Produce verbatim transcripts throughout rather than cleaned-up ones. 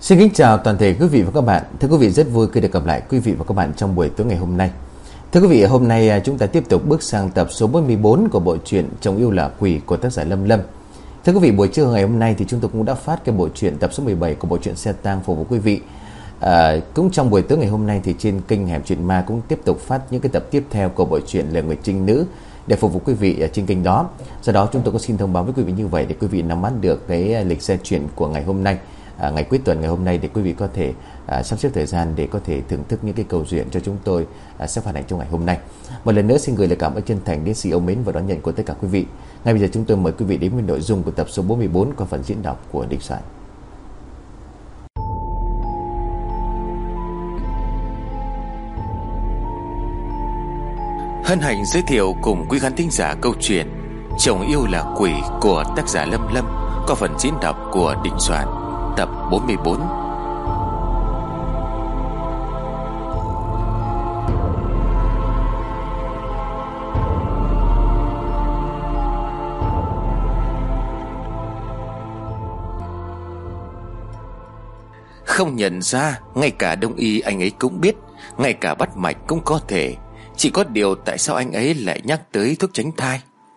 Xin kính chào toàn thể quý vị và các bạn. Thưa quý vị, rất vui khi được gặp lại quý vị và các bạn trong buổi tối ngày hôm nay. Thưa quý vị, hôm nay chúng ta tiếp tục bước sang tập số bốn mươi bốn của bộ truyện Chồng Yêu Là Quỷ của tác giả Lâm Lâm. Thưa quý vị, buổi trưa ngày hôm nay thì chúng tôi cũng đã phát cái bộ truyện tập số mười bảy của bộ truyện Xe Tang phục vụ quý vị. À, cũng trong buổi tối ngày hôm nay thì trên kênh Hẻm Chuyện Ma cũng tiếp tục phát những cái tập tiếp theo của bộ truyện Lệ Nguyệt Trinh Nữ để phục vụ quý vị ở trên kênh đó. Do đó chúng tôi có xin thông báo với quý vị như vậy để quý vị nắm bắt được cái lịch xe chuyện của ngày hôm nay. À, ngày cuối tuần ngày hôm nay để quý vị có thể à, sắp xếp thời gian để có thể thưởng thức những cái câu chuyện cho chúng tôi à, sẽ phản ánh trong ngày hôm nay. Một lần nữa xin gửi lời cảm ơn chân thành đến sự yêu mến và đón nhận của tất cả quý vị. Ngay bây giờ chúng tôi mời quý vị đến với nội dung của tập số bốn mươi bốn qua phần diễn đọc của Đinh Soạn. Hân hạnh giới thiệu cùng quý khán thính giả câu chuyện Chồng Yêu Là Quỷ của tác giả Lâm Lâm qua phần diễn đọc của Đinh Soạn, tập bốn mươi bốn. Không nhận ra, ngay cả đông y anh ấy cũng biết, ngay cả bắt mạch cũng có thể. Chỉ có điều tại sao anh ấy lại nhắc tới thuốc tránh thai?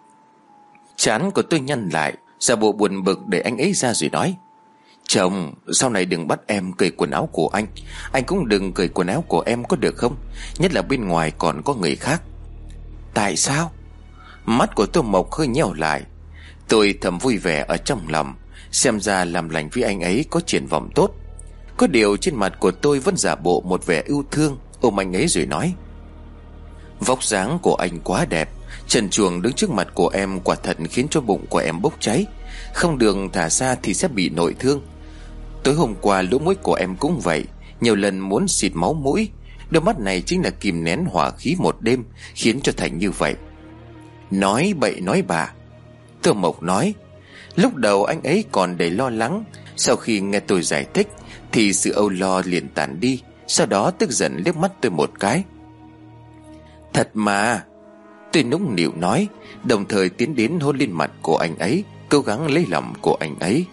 Trán của tôi nhăn lại, giả bộ buồn bực để anh ấy ra rồi nói: Chồng, sau này đừng bắt em cởi quần áo của anh. Anh cũng đừng cởi quần áo của em có được không? Nhất là bên ngoài còn có người khác. Tại sao? Mắt của Tô Mộc hơi nheo lại. Tôi thầm vui vẻ ở trong lòng, xem ra làm lành với anh ấy có triển vọng tốt. Có điều trên mặt của tôi vẫn giả bộ một vẻ ưu thương, ôm anh ấy rồi nói: Vóc dáng của anh quá đẹp, trần truồng đứng trước mặt của em quả thật khiến cho bụng của em bốc cháy. Không đường thả ra thì sẽ bị nội thương. Tối hôm qua lỗ mũi của em cũng vậy, nhiều lần muốn xịt máu mũi. Đôi mắt này chính là kìm nén hỏa khí một đêm, khiến cho thành như vậy. Nói bậy nói bạ, Tô Mộc nói. Lúc đầu anh ấy còn đầy lo lắng, sau khi nghe tôi giải thích thì sự âu lo liền tàn đi. Sau đó tức giận liếc mắt tôi một cái. Thật mà, tôi nũng nịu nói, đồng thời tiến đến hôn lên mặt của anh ấy, cố gắng lấy lòng của anh ấy.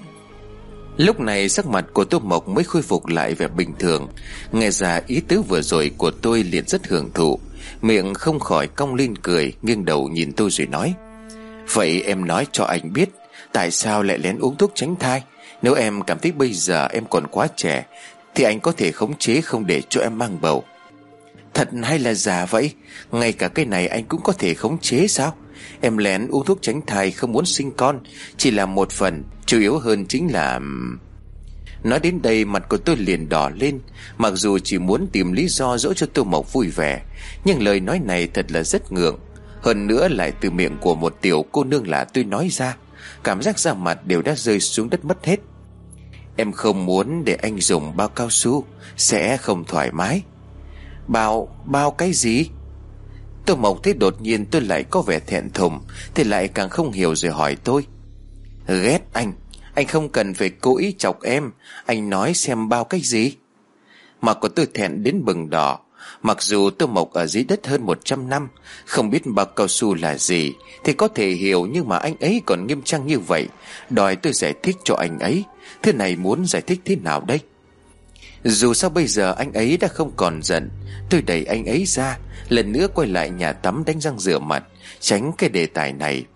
Lúc này sắc mặt của Tô Mộc mới khôi phục lại vẻ bình thường. Nghe ra ý tứ vừa rồi của tôi liền rất hưởng thụ, miệng không khỏi cong lên cười, nghiêng đầu nhìn tôi rồi nói: Vậy em nói cho anh biết, tại sao lại lén uống thuốc tránh thai? Nếu em cảm thấy bây giờ em còn quá trẻ thì anh có thể khống chế không để cho em mang bầu. Thật hay là giả vậy? Ngay cả cái này anh cũng có thể khống chế sao? Em lén uống thuốc tránh thai không muốn sinh con chỉ là một phần, chủ yếu hơn chính là... Nói đến đây mặt của tôi liền đỏ lên. Mặc dù chỉ muốn tìm lý do dỗ cho Tô Mộc vui vẻ, nhưng lời nói này thật là rất ngượng. Hơn nữa lại từ miệng của một tiểu cô nương lạ tôi nói ra. Cảm giác da mặt đều đã rơi xuống đất mất hết. Em không muốn để anh dùng bao cao su, sẽ không thoải mái. Bao, bao cái gì? Tô Mộc thấy đột nhiên tôi lại có vẻ thẹn thùng thì lại càng không hiểu rồi hỏi tôi: Ghét anh, anh không cần phải cố ý chọc em. Anh nói xem bao cái gì? Mặt của tôi thẹn đến bừng đỏ. Mặc dù Tô Mộc ở dưới đất hơn một trăm năm, không biết bao cao su là gì thì có thể hiểu, nhưng mà anh ấy còn nghiêm trang như vậy, đòi tôi giải thích cho anh ấy. Thế này muốn giải thích thế nào đây? Dù sao bây giờ anh ấy đã không còn giận. Tôi đẩy anh ấy ra, lần nữa quay lại nhà tắm đánh răng rửa mặt, tránh cái đề tài này.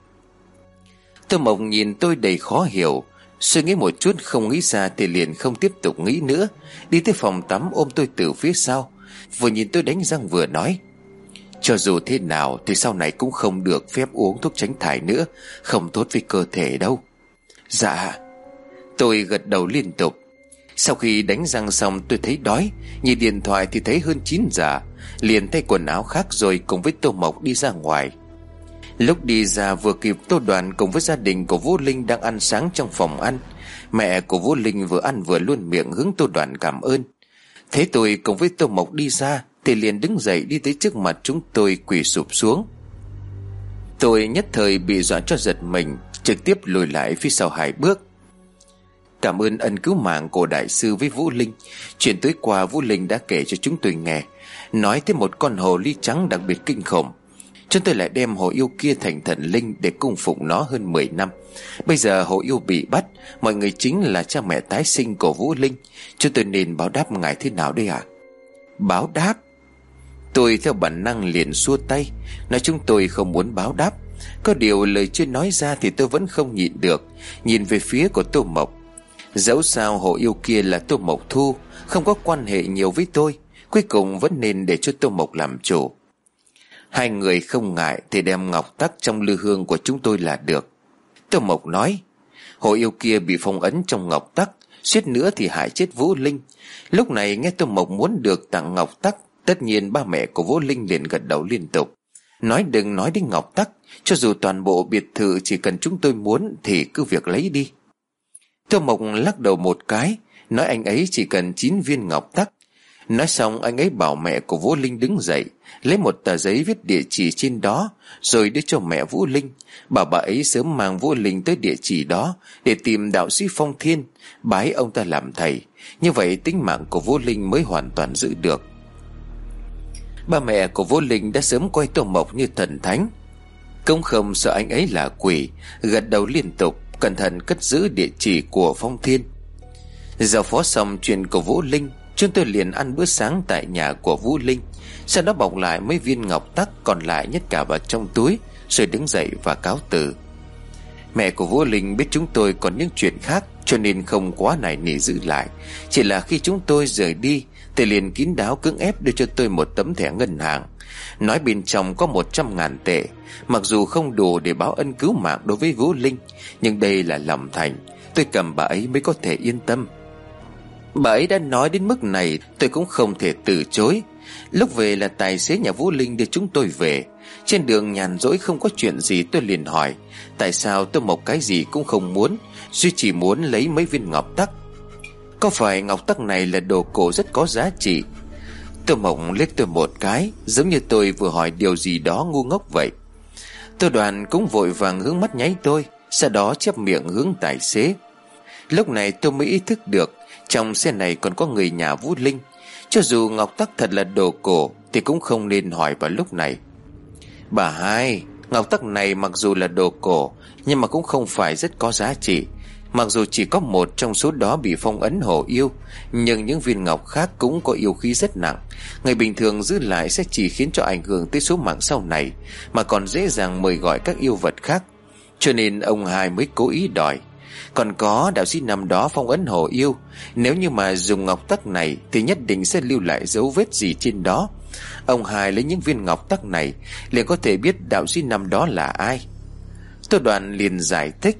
Tô Mộc nhìn tôi đầy khó hiểu, suy nghĩ một chút không nghĩ ra thì liền không tiếp tục nghĩ nữa, đi tới phòng tắm ôm tôi từ phía sau, vừa nhìn tôi đánh răng vừa nói: Cho dù thế nào thì sau này cũng không được phép uống thuốc tránh thai nữa, không tốt với cơ thể đâu. Dạ. Tôi gật đầu liên tục. Sau khi đánh răng xong tôi thấy đói, nhìn điện thoại thì thấy hơn chín giờ, liền thay quần áo khác rồi cùng với Tô Mộc đi ra ngoài. Lúc đi ra vừa kịp Tô Đoàn cùng với gia đình của Vũ Linh đang ăn sáng trong phòng ăn. Mẹ của Vũ Linh vừa ăn vừa luôn miệng hướng Tô Đoàn cảm ơn. Thế tôi cùng với Tô Mộc đi ra thì liền đứng dậy đi tới trước mặt chúng tôi quỳ sụp xuống. Tôi nhất thời bị dọa cho giật mình, trực tiếp lùi lại phía sau hai bước. Cảm ơn ân cứu mạng của đại sư với Vũ Linh. Chuyện tối qua Vũ Linh đã kể cho chúng tôi nghe, nói tới một con hồ ly trắng đặc biệt kinh khủng. Chúng tôi lại đem hồ yêu kia thành thần linh để cung phụng nó hơn mười năm. Bây giờ hồ yêu bị bắt, mọi người chính là cha mẹ tái sinh của Vũ Linh. Chúng tôi nên báo đáp ngài thế nào đây ạ? À? Báo đáp? Tôi theo bản năng liền xua tay, nói chúng tôi không muốn báo đáp. Có điều lời chưa nói ra thì tôi vẫn không nhịn được, nhìn về phía của Tô Mộc. Dẫu sao hồ yêu kia là Tô Mộc thu, không có quan hệ nhiều với tôi, cuối cùng vẫn nên để cho Tô Mộc làm chủ. Hai người không ngại thì đem ngọc tắc trong lư hương của chúng tôi là được. Tô Mộc nói, hồ yêu kia bị phong ấn trong ngọc tắc, suýt nữa thì hại chết Vũ Linh. Lúc này nghe Tô Mộc muốn được tặng ngọc tắc, tất nhiên ba mẹ của Vũ Linh liền gật đầu liên tục, nói đừng nói đến ngọc tắc, cho dù toàn bộ biệt thự chỉ cần chúng tôi muốn thì cứ việc lấy đi. Tô Mộc lắc đầu một cái, nói anh ấy chỉ cần chín viên ngọc tắc. Nói xong anh ấy bảo mẹ của Vũ Linh đứng dậy, lấy một tờ giấy viết địa chỉ trên đó, rồi đưa cho mẹ Vũ Linh, bảo bà ấy sớm mang Vũ Linh tới địa chỉ đó để tìm đạo sĩ Phong Thiên, bái ông ta làm thầy. Như vậy tính mạng của Vũ Linh mới hoàn toàn giữ được. Ba mẹ của Vũ Linh đã sớm coi Tô Mộc như thần thánh, cũng không sợ anh ấy là quỷ, gật đầu liên tục, cẩn thận cất giữ địa chỉ của Phong Thiên. Giao phó xong chuyện của Vũ Linh, chúng tôi liền ăn bữa sáng tại nhà của Vũ Linh, sau đó bọc lại mấy viên ngọc tắc còn lại nhét cả vào trong túi, rồi đứng dậy và cáo từ. Mẹ của Vũ Linh biết chúng tôi còn những chuyện khác, cho nên không quá nài nỉ giữ lại. Chỉ là khi chúng tôi rời đi thì liền kín đáo cưỡng ép đưa cho tôi một tấm thẻ ngân hàng, nói bên trong có một trăm ngàn tệ. Mặc dù không đủ để báo ân cứu mạng đối với Vũ Linh, nhưng đây là lòng thành, tôi cầm bà ấy mới có thể yên tâm. Bà ấy đã nói đến mức này, tôi cũng không thể từ chối. Lúc về là tài xế nhà Vũ Linh đưa chúng tôi về. Trên đường nhàn rỗi không có chuyện gì, tôi liền hỏi tại sao Tô Mộc cái gì cũng không muốn, duy chỉ muốn lấy mấy viên ngọc tắc. Có phải ngọc tắc này là đồ cổ rất có giá trị? Tô Mộc liếc tôi một cái, giống như tôi vừa hỏi điều gì đó ngu ngốc vậy. Tô Đoàn cũng vội vàng hướng mắt nháy tôi, sau đó chép miệng hướng tài xế. Lúc này tôi mới ý thức được trong xe này còn có người nhà Vũ Linh. Cho dù ngọc tắc thật là đồ cổ thì cũng không nên hỏi vào lúc này. Bà hai, ngọc tắc này mặc dù là đồ cổ nhưng mà cũng không phải rất có giá trị. Mặc dù chỉ có một trong số đó bị phong ấn hồ yêu, nhưng những viên ngọc khác cũng có yêu khí rất nặng. Người bình thường giữ lại sẽ chỉ khiến cho ảnh hưởng tới số mạng sau này, mà còn dễ dàng mời gọi các yêu vật khác. Cho nên ông hai mới cố ý đòi. Còn có đạo sĩ năm đó phong ấn hồ yêu, nếu như mà dùng ngọc tắc này thì nhất định sẽ lưu lại dấu vết gì trên đó. Ông hai lấy những viên ngọc tắc này liền có thể biết đạo sĩ năm đó là ai. Tô Đoàn liền giải thích.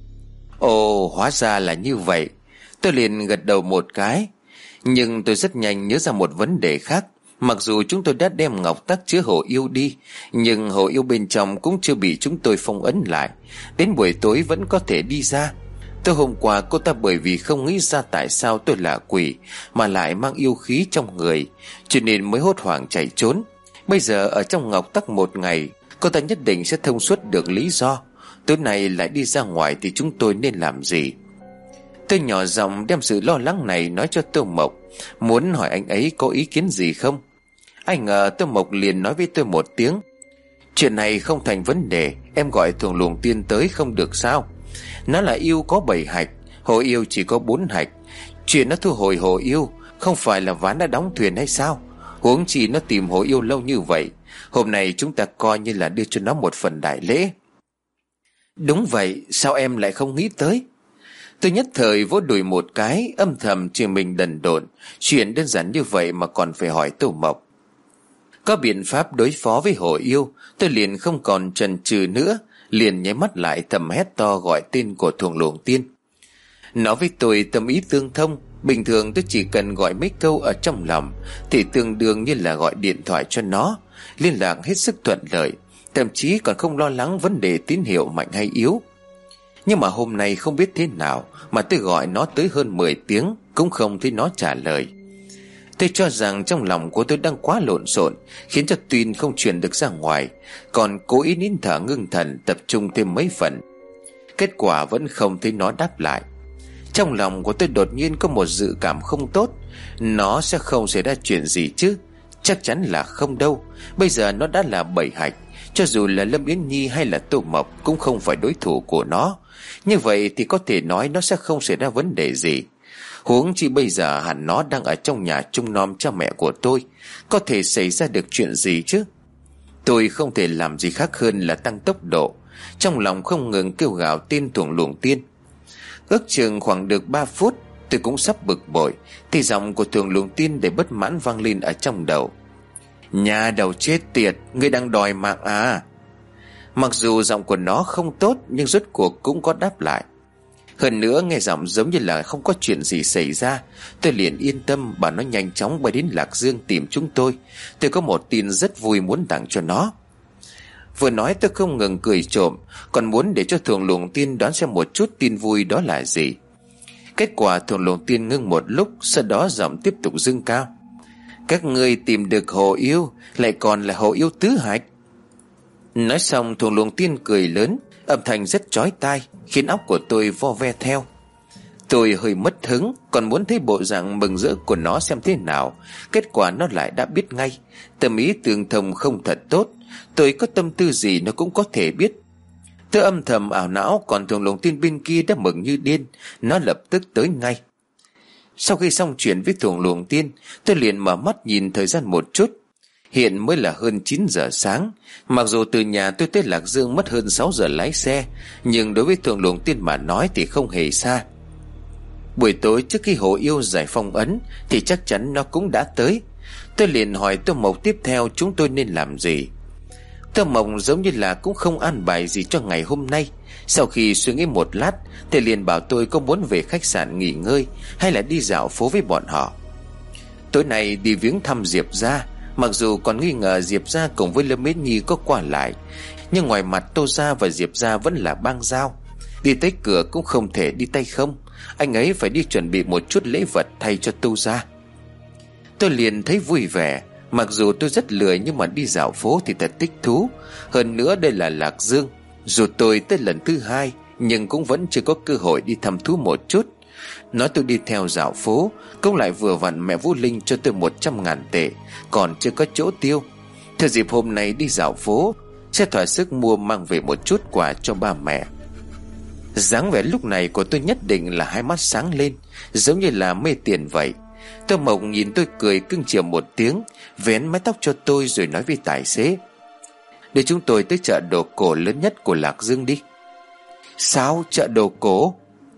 Ồ, hóa ra là như vậy. Tôi liền gật đầu một cái. Nhưng tôi rất nhanh nhớ ra một vấn đề khác. Mặc dù chúng tôi đã đem ngọc tắc chứa hồ yêu đi, nhưng hồ yêu bên trong cũng chưa bị chúng tôi phong ấn lại. Đến buổi tối vẫn có thể đi ra. Tối hôm qua cô ta bởi vì không nghĩ ra tại sao tôi là quỷ mà lại mang yêu khí trong người, cho nên mới hốt hoảng chạy trốn. Bây giờ ở trong ngọc tắc một ngày, cô ta nhất định sẽ thông suốt được lý do. Tối nay lại đi ra ngoài thì chúng tôi nên làm gì? Tôi nhỏ giọng đem sự lo lắng này nói cho Tô Mộc, muốn hỏi anh ấy có ý kiến gì không. Ai ngờ Tô Mộc liền nói với tôi một tiếng. Chuyện này không thành vấn đề, em gọi Thuồng Luồng Tiên tới không được sao? Nó là yêu có bảy hạch, hồ yêu chỉ có bốn hạch. Chuyện nó thu hồi hồ yêu không phải là ván đã đóng thuyền hay sao? Huống chi nó tìm hồ yêu lâu như vậy, hôm nay chúng ta coi như là đưa cho nó một phần đại lễ. Đúng vậy, sao em lại không nghĩ tới? Tôi nhất thời vỗ đùi một cái, âm thầm chửi mình đần độn. Chuyện đơn giản như vậy mà còn phải hỏi Tô Mộc. Có biện pháp đối phó với hồ yêu, tôi liền không còn chần chừ nữa, liền nháy mắt lại thầm hét to gọi tên của Thuồng Luồng Tiên. Nói với tôi tâm ý tương thông. Bình thường tôi chỉ cần gọi mấy câu ở trong lòng thì tương đương như là gọi điện thoại cho nó, liên lạc hết sức thuận lợi, thậm chí còn không lo lắng vấn đề tín hiệu mạnh hay yếu. Nhưng mà hôm nay không biết thế nào mà tôi gọi nó tới hơn mười tiếng cũng không thấy nó trả lời. Tôi cho rằng trong lòng của tôi đang quá lộn xộn, khiến cho tin không truyền được ra ngoài, còn cố ý nín thở ngưng thần tập trung thêm mấy phần. Kết quả vẫn không thấy nó đáp lại. Trong lòng của tôi đột nhiên có một dự cảm không tốt. Nó sẽ không xảy ra chuyện gì chứ? Chắc chắn là không đâu. Bây giờ nó đã là bảy hạch, Cho dù là Lâm Yến Nhi hay là Tô Mộc cũng không phải đối thủ của nó. Như vậy thì có thể nói nó sẽ không xảy ra vấn đề gì. Huống chi bây giờ hẳn nó đang ở trong nhà trông nom cha mẹ của tôi, có thể xảy ra được chuyện gì chứ? Tôi không thể làm gì khác hơn là tăng tốc độ, trong lòng không ngừng kêu gào tên Thuồng Luồng Tiên. Ước chừng khoảng được ba phút, tôi cũng sắp bực bội thì giọng của Thuồng Luồng Tiên để bất mãn vang lên ở trong đầu. Nhà đầu chết tiệt, ngươi đang đòi mạng à? Mặc dù giọng của nó không tốt, nhưng rốt cuộc cũng có đáp lại. Hơn nữa nghe giọng giống như là không có chuyện gì xảy ra. Tôi liền yên tâm bảo nó nhanh chóng bay đến Lạc Dương tìm chúng tôi. Tôi có một tin rất vui muốn tặng cho nó. Vừa nói tôi không ngừng cười trộm, còn muốn để cho Thuồng Luồng Tiên đoán xem một chút tin vui đó là gì. Kết quả Thuồng Luồng Tiên ngưng một lúc, sau đó giọng tiếp tục dâng cao. Các ngươi tìm được hồ yêu, lại còn là hồ yêu tứ hạch. Nói xong Thuồng Luồng Tiên cười lớn, âm thanh rất chói tai, khiến óc của tôi vo ve theo. Tôi hơi mất hứng, còn muốn thấy bộ dạng mừng rỡ của nó xem thế nào. Kết quả nó lại đã biết ngay. Tâm ý tương thông không thật tốt. Tôi có tâm tư gì nó cũng có thể biết. Tôi âm thầm ảo não, còn Thuồng Luồng Tiên bên kia đã mừng như điên. Nó lập tức tới ngay. Sau khi xong chuyện với Thuồng Luồng Tiên, tôi liền mở mắt nhìn thời gian một chút. Hiện mới là hơn chín giờ sáng. Mặc dù từ nhà tôi tới Lạc Dương mất hơn sáu giờ lái xe, nhưng đối với Thuồng Luồng Tiên mà nói thì không hề xa. Buổi tối trước khi hồ yêu giải phong ấn thì chắc chắn nó cũng đã tới. Tôi liền hỏi Tô Mộc tiếp theo chúng tôi nên làm gì. Tô Mộc giống như là cũng không an bài gì cho ngày hôm nay. Sau khi suy nghĩ một lát thì liền bảo tôi có muốn về khách sạn nghỉ ngơi hay là đi dạo phố với bọn họ. Tối nay đi viếng thăm Diệp gia. Mặc dù còn nghi ngờ Diệp gia cùng với Lâm Yến Nhi có qua lại, nhưng ngoài mặt Tô gia và Diệp gia vẫn là bang giao. Đi tới cửa cũng không thể đi tay không. Anh ấy phải đi chuẩn bị một chút lễ vật thay cho Tô gia. Tôi liền thấy vui vẻ. Mặc dù tôi rất lười nhưng mà đi dạo phố thì thật thích thú. Hơn nữa đây là Lạc Dương. Dù tôi tới lần thứ hai nhưng cũng vẫn chưa có cơ hội đi thăm thú một chút. Nói tôi đi theo dạo phố, cũng lại vừa vặn mẹ Vũ Linh cho tôi một trăm ngàn tệ, còn chưa có chỗ tiêu. Theo dịp hôm nay đi dạo phố, sẽ thỏa sức mua mang về một chút quà cho ba mẹ. Dáng vẻ lúc này của tôi nhất định là hai mắt sáng lên, giống như là mê tiền vậy. Tô Mộc nhìn tôi cười cưng chiều một tiếng, vén mái tóc cho tôi rồi nói với tài xế: để chúng tôi tới chợ đồ cổ lớn nhất của Lạc Dương đi. Sao chợ đồ cổ?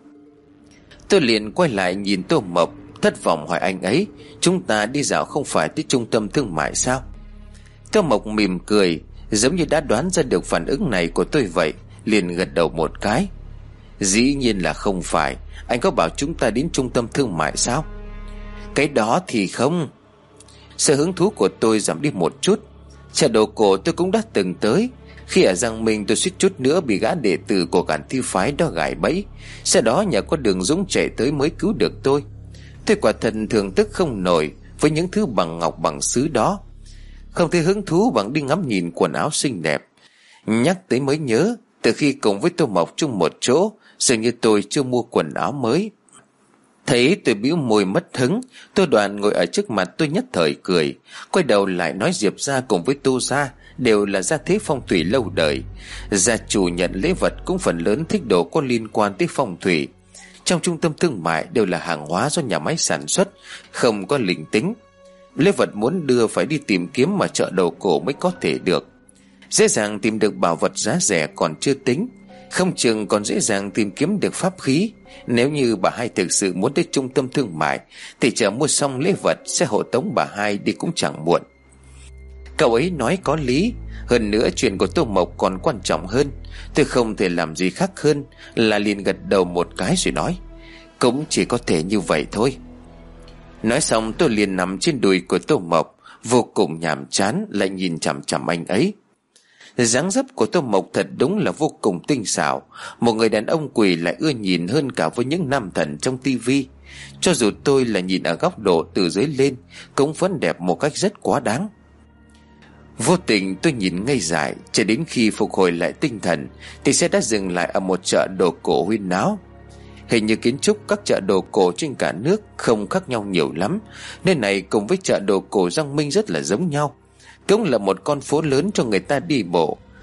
Tôi liền quay lại nhìn Tô Mộc, thất vọng hỏi anh ấy: chúng ta đi dạo không phải tới trung tâm thương mại sao? Tô Mộc mỉm cười, giống như đã đoán ra được phản ứng này của tôi vậy, liền gật đầu một cái. Dĩ nhiên là không phải. Anh có bảo chúng ta đến trung tâm thương mại sao? Cái đó thì không. Sự hứng thú của tôi giảm đi một chút. Chợ đồ cổ tôi cũng đã từng tới. Khi ở Giang Minh tôi suýt chút nữa bị gã đệ tử của Cản Thi Phái đó gài bẫy. Sau đó nhờ có Đường Dũng chạy tới mới cứu được tôi. Tôi quả thật thường tức không nổi với những thứ bằng ngọc bằng sứ đó. Không thấy hứng thú bằng đi ngắm nhìn quần áo xinh đẹp. Nhắc tới mới nhớ, từ khi cùng với Tô Mộc chung một chỗ, dường như tôi chưa mua quần áo mới. Thấy tôi bĩu môi mất hứng, Tô Đoàn ngồi ở trước mặt tôi nhất thời cười, quay đầu lại nói Diệp gia cùng với Tô gia đều là gia thế phong thủy lâu đời. Gia chủ nhận lễ vật cũng phần lớn thích đồ có liên quan tới phong thủy. Trong trung tâm thương mại đều là hàng hóa do nhà máy sản xuất, không có linh tính. Lễ vật muốn đưa phải đi tìm kiếm mà chợ đồ cổ mới có thể được. Dễ dàng tìm được bảo vật giá rẻ còn chưa tính, không chừng còn dễ dàng tìm kiếm được pháp khí. Nếu như bà hai thực sự muốn tới trung tâm thương mại thì chờ mua xong lễ vật sẽ hộ tống bà hai đi cũng chẳng muộn. Cậu ấy nói có lý. Hơn nữa chuyện của Tô Mộc còn quan trọng hơn. Tôi không thể làm gì khác hơn là liền gật đầu một cái rồi nói: cũng chỉ có thể như vậy thôi. Nói xong tôi liền nằm trên đùi của Tô Mộc, vô cùng nhàm chán lại nhìn chằm chằm anh ấy. Dáng dấp của Tô Mộc thật đúng là vô cùng tinh xảo. Một người đàn ông quỷ lại ưa nhìn hơn cả với những nam thần trong tivi. Cho dù tôi là nhìn ở góc độ từ dưới lên cũng vẫn đẹp một cách rất quá đáng. Vô tình tôi nhìn ngây dại, cho đến khi phục hồi lại tinh thần thì xe đã dừng lại ở một chợ đồ cổ huyên náo. Hình như kiến trúc các chợ đồ cổ trên cả nước không khác nhau nhiều lắm, nơi này cùng với chợ đồ cổ Giang Minh rất là giống nhau. Cũng là một con phố lớn cho người ta đi bộ,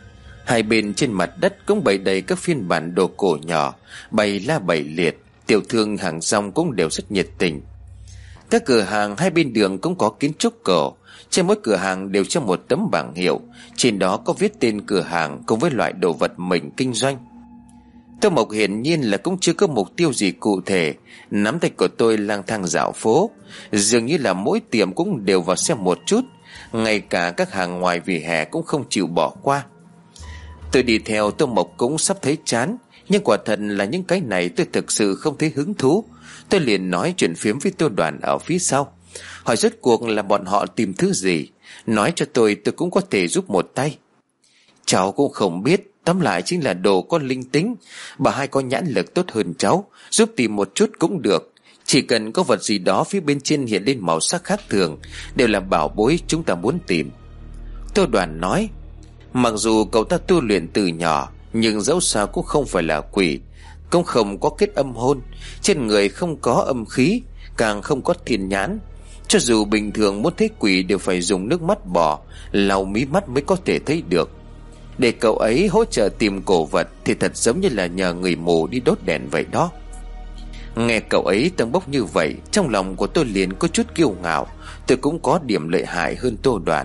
Hai bên trên mặt đất cũng bày đầy các phiên bản đồ cổ nhỏ, bày la bày liệt. Tiểu thương hàng rong cũng đều rất nhiệt tình. Các cửa hàng hai bên đường cũng có kiến trúc cổ. Trên mỗi cửa hàng đều treo một tấm bảng hiệu, trên đó có viết tên cửa hàng cùng với loại đồ vật mình kinh doanh. Tô Mộc hiển nhiên là cũng chưa có mục tiêu gì cụ thể. Nắm tay của tôi lang thang dạo phố, dường như là mỗi tiệm cũng đều vào xem một chút. Ngay cả các hàng ngoài vỉa hè cũng không chịu bỏ qua. Tôi đi theo Tô Mộc cũng sắp thấy chán, nhưng quả thật là những cái này tôi thực sự không thấy hứng thú. Tôi liền nói chuyện phiếm với Tô Đoàn ở phía sau, hỏi rốt cuộc là bọn họ tìm thứ gì. Nói cho tôi tôi cũng có thể giúp một tay. Cháu cũng không biết, tóm lại chính là đồ có linh tính. Bà hai có nhãn lực tốt hơn cháu, giúp tìm một chút cũng được. Chỉ cần có vật gì đó phía bên trên hiện lên màu sắc khác thường, đều là bảo bối chúng ta muốn tìm. Tô Đoàn nói, mặc dù cậu ta tu luyện từ nhỏ, nhưng dẫu sao cũng không phải là quỷ, cũng không có kết âm hôn, trên người không có âm khí, càng không có thiên nhãn. Cho dù bình thường muốn thấy quỷ đều phải dùng nước mắt bò lau mí mắt mới có thể thấy được. Để cậu ấy hỗ trợ tìm cổ vật thì thật giống như là nhờ người mù đi đốt đèn vậy đó. Nghe cậu ấy tâng bốc như vậy, trong lòng của tôi liền có chút kiêu ngạo. Tôi cũng có điểm lợi hại hơn Tô Đoàn.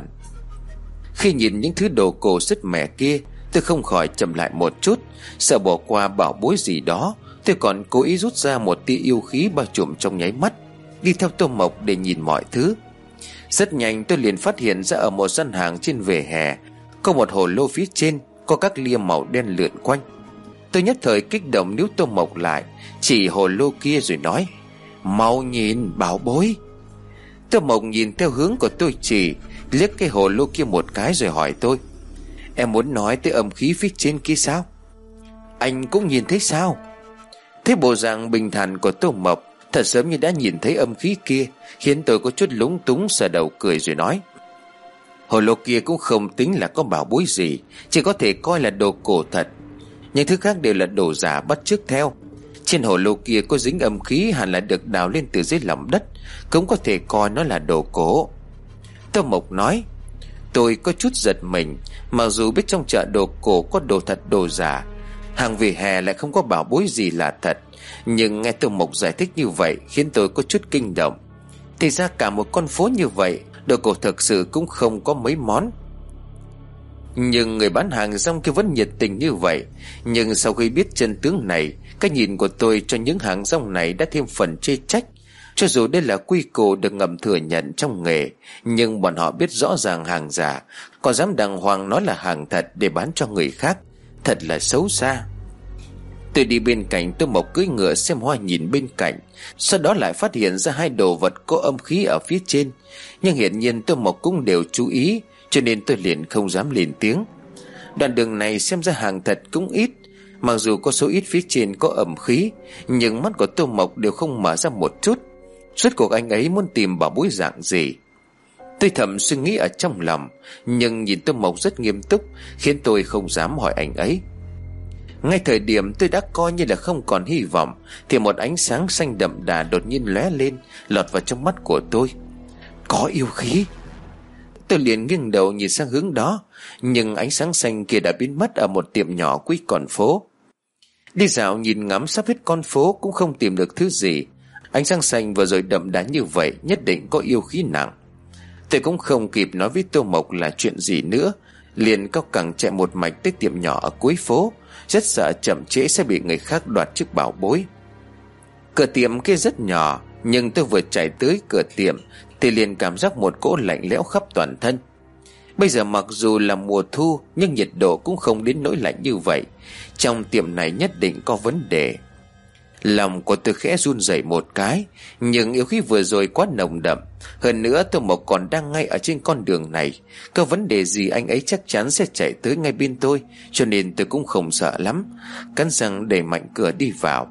Khi nhìn những thứ đồ cổ sứt mẻ kia, tôi không khỏi chậm lại một chút, sợ bỏ qua bảo bối gì đó. Tôi còn cố ý rút ra một tia yêu khí bao trùm trong nháy mắt, đi theo Tô Mộc để nhìn mọi thứ. Rất nhanh tôi liền phát hiện ra ở một gian hàng trên vỉa hè có một hồ lô, phía trên có các lia màu đen lượn quanh. Tôi nhất thời kích động níu Tô Mộc lại, chỉ hồ lô kia rồi nói, mau nhìn bảo bối. Tô Mộc nhìn theo hướng của tôi chỉ, liếc cái hồ lô kia một cái rồi hỏi tôi, em muốn nói tới âm khí phía trên kia sao? Anh cũng nhìn thấy sao? Thế bộ dạng bình thản của Tô Mộc thật sớm như đã nhìn thấy âm khí kia, khiến tôi có chút lúng túng, sờ đầu cười rồi nói, hồ lô kia cũng không tính là có bảo bối gì, chỉ có thể coi là đồ cổ thật. Những thứ khác đều là đồ giả bắt chước theo. Trên hồ lô kia có dính âm khí, hẳn là được đào lên từ dưới lòng đất, cũng có thể coi nó là đồ cổ. Tô Mộc nói. Tôi có chút giật mình, mặc dù biết trong chợ đồ cổ có đồ thật đồ giả, hàng vỉa hè lại không có bảo bối gì là thật, nhưng nghe Tô Mộc giải thích như vậy khiến tôi có chút kinh động. Thì ra cả một con phố như vậy, đồ cổ thực sự cũng không có mấy món. Nhưng người bán hàng rong kia vẫn nhiệt tình như vậy. Nhưng sau khi biết chân tướng này, cái nhìn của tôi cho những hàng rong này đã thêm phần chê trách. Cho dù đây là quy củ được ngầm thừa nhận trong nghề, nhưng bọn họ biết rõ ràng hàng giả, còn dám đàng hoàng nói là hàng thật để bán cho người khác, thật là xấu xa. Tôi đi bên cạnh Tô Mộc cưỡi ngựa xem hoa nhìn bên cạnh, sau đó lại phát hiện ra hai đồ vật có âm khí ở phía trên. Nhưng hiển nhiên Tô Mộc cũng đều chú ý, cho nên tôi liền không dám lên tiếng. Đoạn đường này xem ra hàng thật cũng ít, mặc dù có số ít phía trên có âm khí, nhưng mắt của Tô Mộc đều không mở ra một chút. Rốt cuộc anh ấy muốn tìm bảo bối dạng gì? Tôi thầm suy nghĩ ở trong lòng, nhưng nhìn Tô Mộc rất nghiêm túc, khiến tôi không dám hỏi anh ấy. Ngay thời điểm tôi đã coi như là không còn hy vọng, thì một ánh sáng xanh đậm đà đột nhiên lóe lên, lọt vào trong mắt của tôi. Có yêu khí. Tôi liền nghiêng đầu nhìn sang hướng đó, nhưng ánh sáng xanh kia đã biến mất ở một tiệm nhỏ cuối con phố. Đi dạo nhìn ngắm sắp hết con phố cũng không tìm được thứ gì. Ánh sáng xanh vừa rồi đậm đà như vậy, nhất định có yêu khí nặng. Tôi cũng không kịp nói với Tô Mộc là chuyện gì nữa, liền cao cẳng chạy một mạch tới tiệm nhỏ ở cuối phố, rất sợ chậm trễ sẽ bị người khác đoạt chiếc bảo bối. Cửa tiệm kia rất nhỏ, nhưng tôi vừa chạy tới cửa tiệm thì liền cảm giác một cỗ lạnh lẽo khắp toàn thân. Bây giờ mặc dù là mùa thu, nhưng nhiệt độ cũng không đến nỗi lạnh như vậy. Trong tiệm này nhất định có vấn đề. Lòng của tôi khẽ run rẩy một cái, nhưng yêu khí vừa rồi quá nồng đậm. Hơn nữa Tô Mộc còn đang ngay ở trên con đường này, có vấn đề gì anh ấy chắc chắn sẽ chạy tới ngay bên tôi, cho nên tôi cũng không sợ lắm, cắn răng đẩy mạnh cửa đi vào.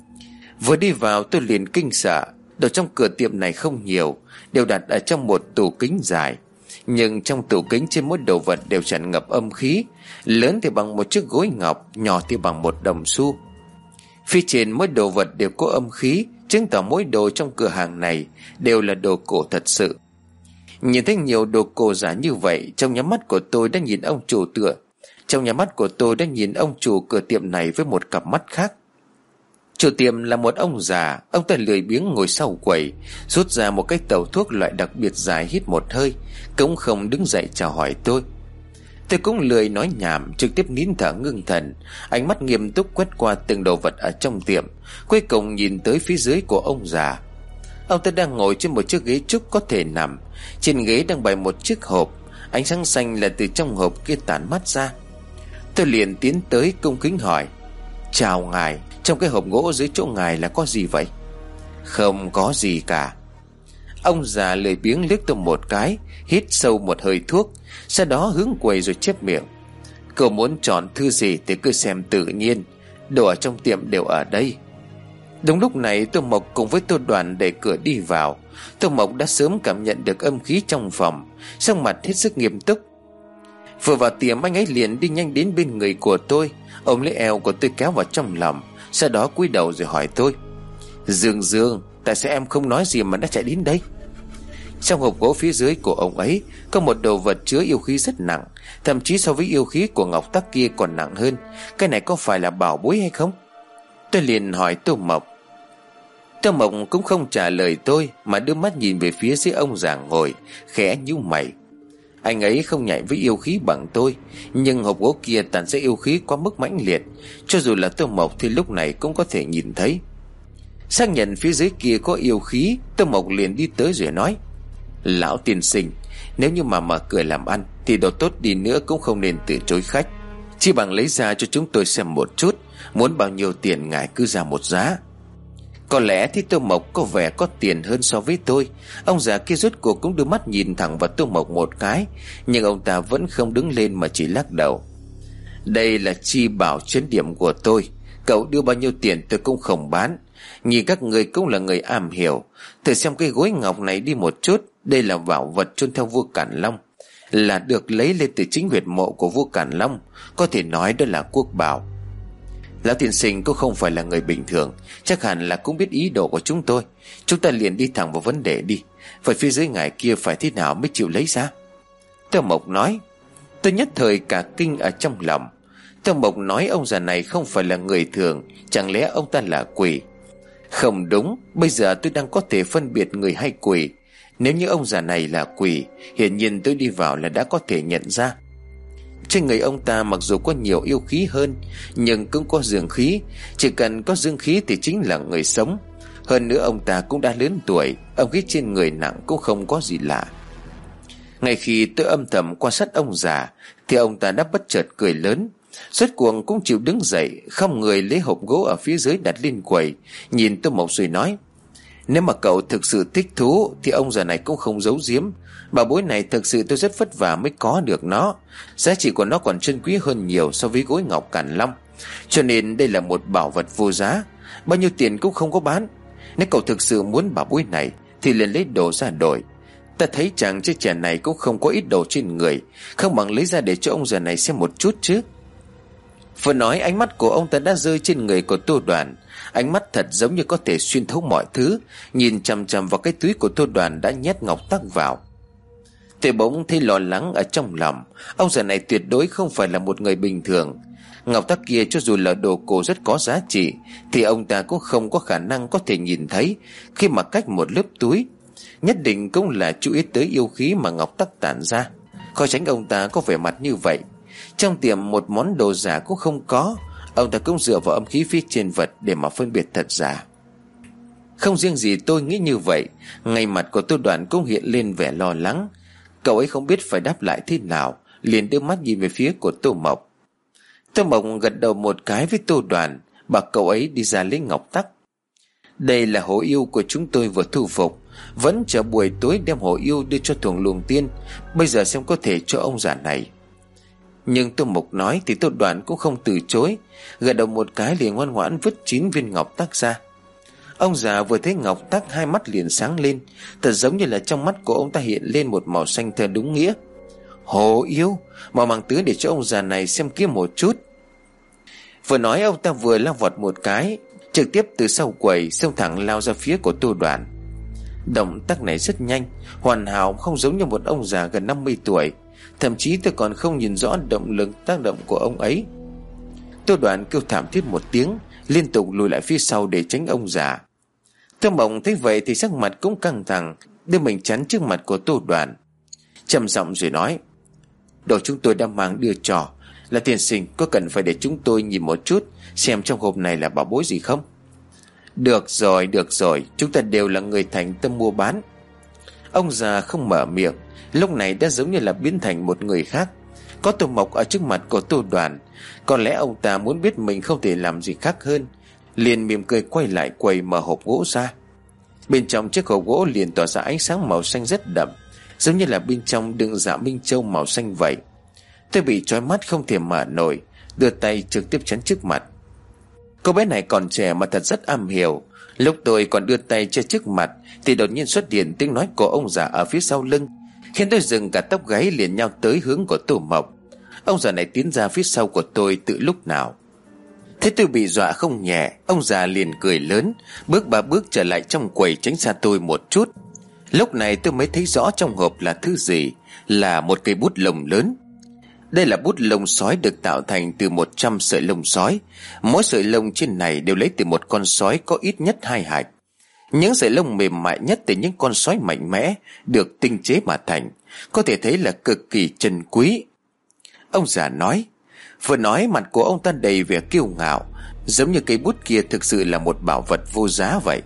Vừa đi vào tôi liền kinh sợ. Đồ trong cửa tiệm này không nhiều, đều đặt ở trong một tủ kính dài, nhưng trong tủ kính trên mỗi đồ vật đều tràn ngập âm khí, lớn thì bằng một chiếc gối ngọc, nhỏ thì bằng một đồng xu. Phía trên mỗi đồ vật đều có âm khí, chứng tỏ mỗi đồ trong cửa hàng này đều là đồ cổ thật sự. Nhìn thấy nhiều đồ cổ giả như vậy, trong nhắm mắt của tôi đã nhìn ông chủ tựa Trong nhà mắt của tôi đã nhìn ông chủ cửa tiệm này với một cặp mắt khác. Chủ tiệm là một ông già. Ông ta lười biếng ngồi sau quầy, rút ra một cái tàu thuốc loại đặc biệt dài, hít một hơi, cũng không đứng dậy chào hỏi tôi. Tôi cũng lười nói nhảm, trực tiếp nín thở ngưng thần, ánh mắt nghiêm túc quét qua từng đồ vật ở trong tiệm, cuối cùng nhìn tới phía dưới của ông già. Ông ta đang ngồi trên một chiếc ghế trúc có thể nằm. Trên ghế đang bày một chiếc hộp, ánh sáng xanh là từ trong hộp kia tản mắt ra. Tôi liền tiến tới cung kính hỏi: "Chào ngài, trong cái hộp gỗ dưới chỗ ngài là có gì vậy?" "Không có gì cả." Ông già lười biếng liếc tôi một cái, hít sâu một hơi thuốc, sau đó hướng quầy rồi chép miệng: "Cậu muốn chọn thư gì thì cứ xem tự nhiên, đồ ở trong tiệm đều ở đây." Đúng lúc này Tô Mộc cùng với Tô Đoàn đẩy cửa đi vào. Tô Mộc đã sớm cảm nhận được âm khí trong phòng, sắc mặt hết sức nghiêm túc. Vừa vào tiệm, anh ấy liền đi nhanh đến bên người của tôi, ôm lấy eo của tôi kéo vào trong lòng, sau đó cúi đầu rồi hỏi tôi: "Dương Dương, tại sao em không nói gì mà đã chạy đến đây?" Trong hộp gỗ phía dưới của ông ấy có một đồ vật chứa yêu khí rất nặng, thậm chí so với yêu khí của ngọc tắc kia còn nặng hơn. Cái này có phải là bảo bối hay không? Tôi liền hỏi Tô Mộc. Tô Mộc cũng không trả lời tôi, mà đưa mắt nhìn về phía dưới ông già ngồi, khẽ nhíu mày. Anh ấy không nhạy với yêu khí bằng tôi, nhưng hộp gỗ kia tản ra yêu khí quá mức mãnh liệt, cho dù là Tô Mộc thì lúc này cũng có thể nhìn thấy. Xác nhận phía dưới kia có yêu khí, Tô Mộc liền đi tới rồi nói: "Lão tiên sinh, nếu như mà mở cửa làm ăn thì đồ tốt đi nữa cũng không nên từ chối khách. Chỉ bằng lấy ra cho chúng tôi xem một chút, muốn bao nhiêu tiền ngài cứ ra một giá." Có lẽ thì Tô Mộc có vẻ có tiền hơn so với tôi. Ông già kia rốt cuộc cũng đưa mắt nhìn thẳng vào Tô Mộc một cái, nhưng ông ta vẫn không đứng lên mà chỉ lắc đầu. "Đây là chi bảo chấn điểm của tôi, cậu đưa bao nhiêu tiền tôi cũng không bán. Nhìn các người cũng là người am hiểu, thử xem cái gối ngọc này đi một chút. Đây là bảo vật chôn theo vua Cản Long, là được lấy lên từ chính huyệt mộ của vua Cản Long, có thể nói đó là quốc bảo. Lão tiên sinh cũng không phải là người bình thường, chắc hẳn là cũng biết ý đồ của chúng tôi. Chúng ta liền đi thẳng vào vấn đề đi. Vậy phía dưới ngài kia phải thế nào mới chịu lấy ra?" Tô Mộc nói. Tôi nhất thời cả kinh ở trong lòng. Tô Mộc nói ông già này không phải là người thường, chẳng lẽ ông ta là quỷ? Không đúng, bây giờ tôi đang có thể phân biệt người hay quỷ. Nếu như ông già này là quỷ, hiển nhiên tôi đi vào là đã có thể nhận ra. Trên người ông ta mặc dù có nhiều yêu khí hơn, nhưng cũng có dương khí. Chỉ cần có dương khí thì chính là người sống. Hơn nữa ông ta cũng đã lớn tuổi, âm khí trên người nặng cũng không có gì lạ. Ngay khi tôi âm thầm quan sát ông già thì ông ta đã bất chợt cười lớn, rốt cuộc cũng chịu đứng dậy, không người lấy hộp gỗ ở phía dưới đặt lên quầy, nhìn Tô Mộc rồi nói: "Nếu mà cậu thực sự thích thú thì ông già này cũng không giấu giếm. Bảo bối này thực sự tôi rất vất vả mới có được nó, giá trị của nó còn trân quý hơn nhiều so với gối ngọc Cản Long, cho nên đây là một bảo vật vô giá, bao nhiêu tiền cũng không có bán. Nếu cậu thực sự muốn bảo bối này thì liền lấy đồ ra đổi. Ta thấy chàng chiếc trẻ này cũng không có ít đồ trên người, không bằng lấy ra để cho ông già này xem một chút chứ." Vừa nói, ánh mắt của ông ta đã rơi trên người của Tô Đoàn. Ánh mắt thật giống như có thể xuyên thấu mọi thứ, nhìn chằm chằm vào cái túi của Tô Đoàn đã nhét ngọc tắc vào. Tôi bỗng thấy lo lắng ở trong lòng. Ông già này tuyệt đối không phải là một người bình thường. Ngọc tắc kia cho dù là đồ cổ rất có giá trị thì ông ta cũng không có khả năng có thể nhìn thấy khi mà cách một lớp túi. Nhất định cũng là chú ý tới yêu khí mà ngọc tắc tản ra. Khó tránh ông ta có vẻ mặt như vậy. Trong tiệm một món đồ giả cũng không có, ông ta cũng dựa vào âm khí phía trên vật để mà phân biệt thật giả. Không riêng gì tôi nghĩ như vậy, ngay mặt của Tô Đoàn cũng hiện lên vẻ lo lắng. Cậu ấy không biết phải đáp lại thế nào, liền đưa mắt nhìn về phía của Tô Mộc. Tô Mộc gật đầu một cái với Tô Đoàn, bảo cậu ấy đi ra lấy ngọc tắc. Đây là hổ yêu của chúng tôi vừa thu phục, vẫn chờ buổi tối đem hổ yêu đưa cho Thuồng Luồng Tiên, bây giờ xem có thể cho ông già này. Nhưng Tô Mộc nói thì Tô Đoàn cũng không từ chối, gật đầu một cái liền ngoan ngoãn vứt chín viên ngọc tắc ra. Ông già vừa thấy ngọc tắc, hai mắt liền sáng lên, thật giống như là trong mắt của ông ta hiện lên một màu xanh theo đúng nghĩa. Hổ yêu, mau mang tứ để cho ông già này xem kia một chút. Vừa nói, ông ta vừa lao vọt một cái, trực tiếp từ sau quầy xông thẳng lao ra phía của Tô Đoàn. Động tác này rất nhanh, hoàn hảo, không giống như một ông già gần năm mươi tuổi. Thậm chí tôi còn không nhìn rõ động lực tác động của ông ấy. Tô Đoàn kêu thảm thiết một tiếng, liên tục lùi lại phía sau để tránh ông già. Tô Mộng thấy vậy thì sắc mặt cũng căng thẳng, đưa mình chắn trước mặt của Tô Đoàn, trầm giọng rồi nói: Đồ chúng tôi đang mang đưa trò là tiên sinh, có cần phải để chúng tôi nhìn một chút xem trong hộp này là bảo bối gì không? Được rồi, được rồi, chúng ta đều là người thành tâm mua bán. Ông già không mở miệng, lúc này đã giống như là biến thành một người khác. Có Tô Mộc ở trước mặt của Tô Đoàn, có lẽ ông ta muốn biết mình không thể làm gì khác hơn, liền mỉm cười quay lại quầy mở hộp gỗ ra. Bên trong chiếc hộp gỗ liền tỏa ra ánh sáng màu xanh rất đậm, giống như là bên trong đựng dạ minh châu màu xanh vậy. Tôi bị chói mắt không thể mở nổi, đưa tay trực tiếp chắn trước mặt. Cô bé này còn trẻ mà thật rất am hiểu. Lúc tôi còn đưa tay che trước mặt thì đột nhiên xuất hiện tiếng nói của ông già ở phía sau lưng, khiến tôi dừng cả tóc gáy, liền nhau tới hướng của Tô Mộc. Ông già này tiến ra phía sau của tôi từ lúc nào. Thế tôi bị dọa không nhẹ, ông già liền cười lớn, bước ba bước trở lại trong quầy tránh xa tôi một chút. Lúc này tôi mới thấy rõ trong hộp là thứ gì, là một cây bút lông lớn. Đây là bút lông sói được tạo thành từ một trăm sợi lông sói. Mỗi sợi lông trên này đều lấy từ một con sói có ít nhất hai hạch. Những sợi lông mềm mại nhất từ những con sói mạnh mẽ được tinh chế mà thành, có thể thấy là cực kỳ trân quý. Ông già nói. Vừa nói mặt của ông ta đầy vẻ kiêu ngạo, giống như cây bút kia thực sự là một bảo vật vô giá vậy.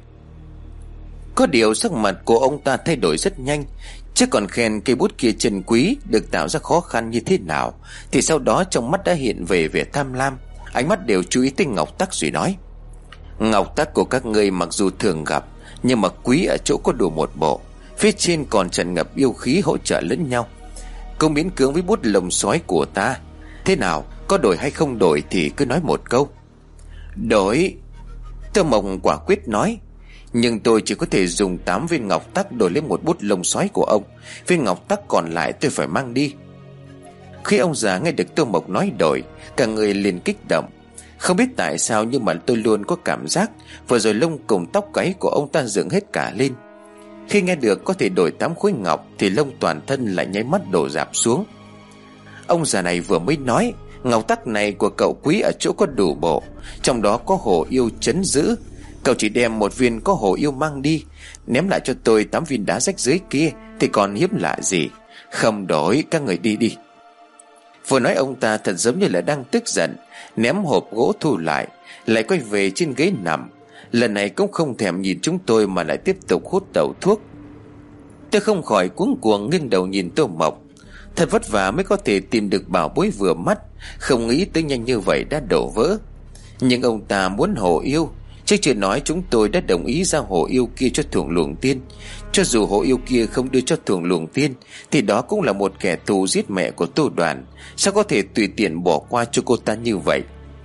Có điều sắc mặt của ông ta thay đổi rất nhanh, chứ còn khen cây bút kia trân quý, được tạo ra khó khăn như thế nào, thì sau đó trong mắt đã hiện về vẻ tham lam. Ánh mắt đều chú ý tới ngọc tắc rồi nói: Ngọc tắc của các ngươi mặc dù thường gặp, nhưng mà quý ở chỗ có đủ một bộ, phía trên còn tràn ngập yêu khí hỗ trợ lẫn nhau, không miễn cưỡng với bút lông sói của ta. Thế nào, có đổi hay không đổi thì cứ nói một câu. Đổi. Tô Mộc quả quyết nói. Nhưng tôi chỉ có thể dùng tám viên ngọc tắc đổi lấy một bút lông sói của ông. Viên ngọc tắc còn lại tôi phải mang đi. Khi ông già nghe được Tô Mộc nói đổi, cả người liền kích động. Không biết tại sao nhưng mà tôi luôn có cảm giác vừa rồi lông cùng tóc gáy của ông ta dựng hết cả lên. Khi nghe được có thể đổi tám khối ngọc thì lông toàn thân lại nháy mắt đổ rạp xuống. Ông già này vừa mới nói ngọc tắc này của cậu quý ở chỗ có đủ bộ, trong đó có hổ yêu trấn giữ. Cậu chỉ đem một viên có hổ yêu mang đi, ném lại cho tôi tám viên đá rách dưới kia thì còn hiếm lạ gì. Không đổi, các người đi đi. Vừa nói ông ta thật giống như là đang tức giận, ném hộp gỗ thu lại, lại quay về trên ghế nằm. Lần này cũng không thèm nhìn chúng tôi mà lại tiếp tục hút tẩu thuốc. Tôi không khỏi cuống cuồng nghiêng đầu nhìn Tô Mộc. Thật vất vả mới có thể tìm được bảo bối vừa mắt, không nghĩ tới nhanh như vậy đã đổ vỡ. Nhưng ông ta muốn hổ yêu, chứ chưa nói chúng tôi đã đồng ý giao hổ yêu kia cho Thuồng Luồng Tiên. Cho dù hổ yêu kia không đưa cho Thuồng Luồng Tiên thì đó cũng là một kẻ thù giết mẹ của Tô Đoàn, sao có thể tùy tiện bỏ qua cho cô ta như vậy.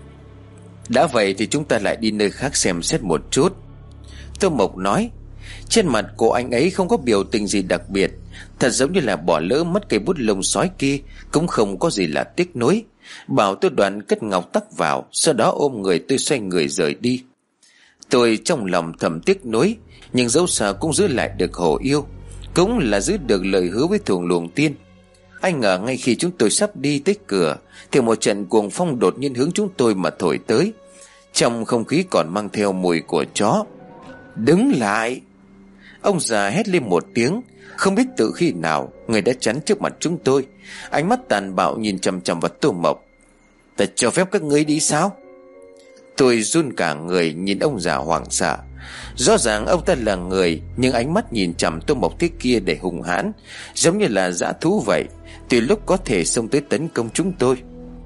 Đã vậy thì chúng ta lại đi nơi khác xem xét một chút, Tô Mộc nói. Trên mặt của anh ấy không có biểu tình gì đặc biệt, thật giống như là bỏ lỡ mất cây bút lông sói kia, cũng không có gì là tiếc nuối. Bảo Tô Đoàn cất ngọc tắc vào, sau đó ôm người tôi xoay người rời đi. Tôi trong lòng thầm tiếc nuối, nhưng dẫu sao cũng giữ lại được hổ yêu, cũng là giữ được lời hứa với Thuồng Luồng Tiên. Anh ngờ ngay khi chúng tôi sắp đi tới cửa thì một trận cuồng phong đột nhiên hướng chúng tôi mà thổi tới, trong không khí còn mang theo mùi của chó. Đứng lại! Ông già hét lên một tiếng. Không biết từ khi nào người đã chắn trước mặt chúng tôi, ánh mắt tàn bạo nhìn chằm chằm vào Tô Mộc. Ta cho phép các ngươi đi sao? Tôi run cả người nhìn ông già hoảng sợ. Rõ ràng ông ta là người, nhưng ánh mắt nhìn chằm Tô Mộc thế kia để hung hãn, giống như là dã thú vậy, tùy lúc có thể xông tới tấn công chúng tôi.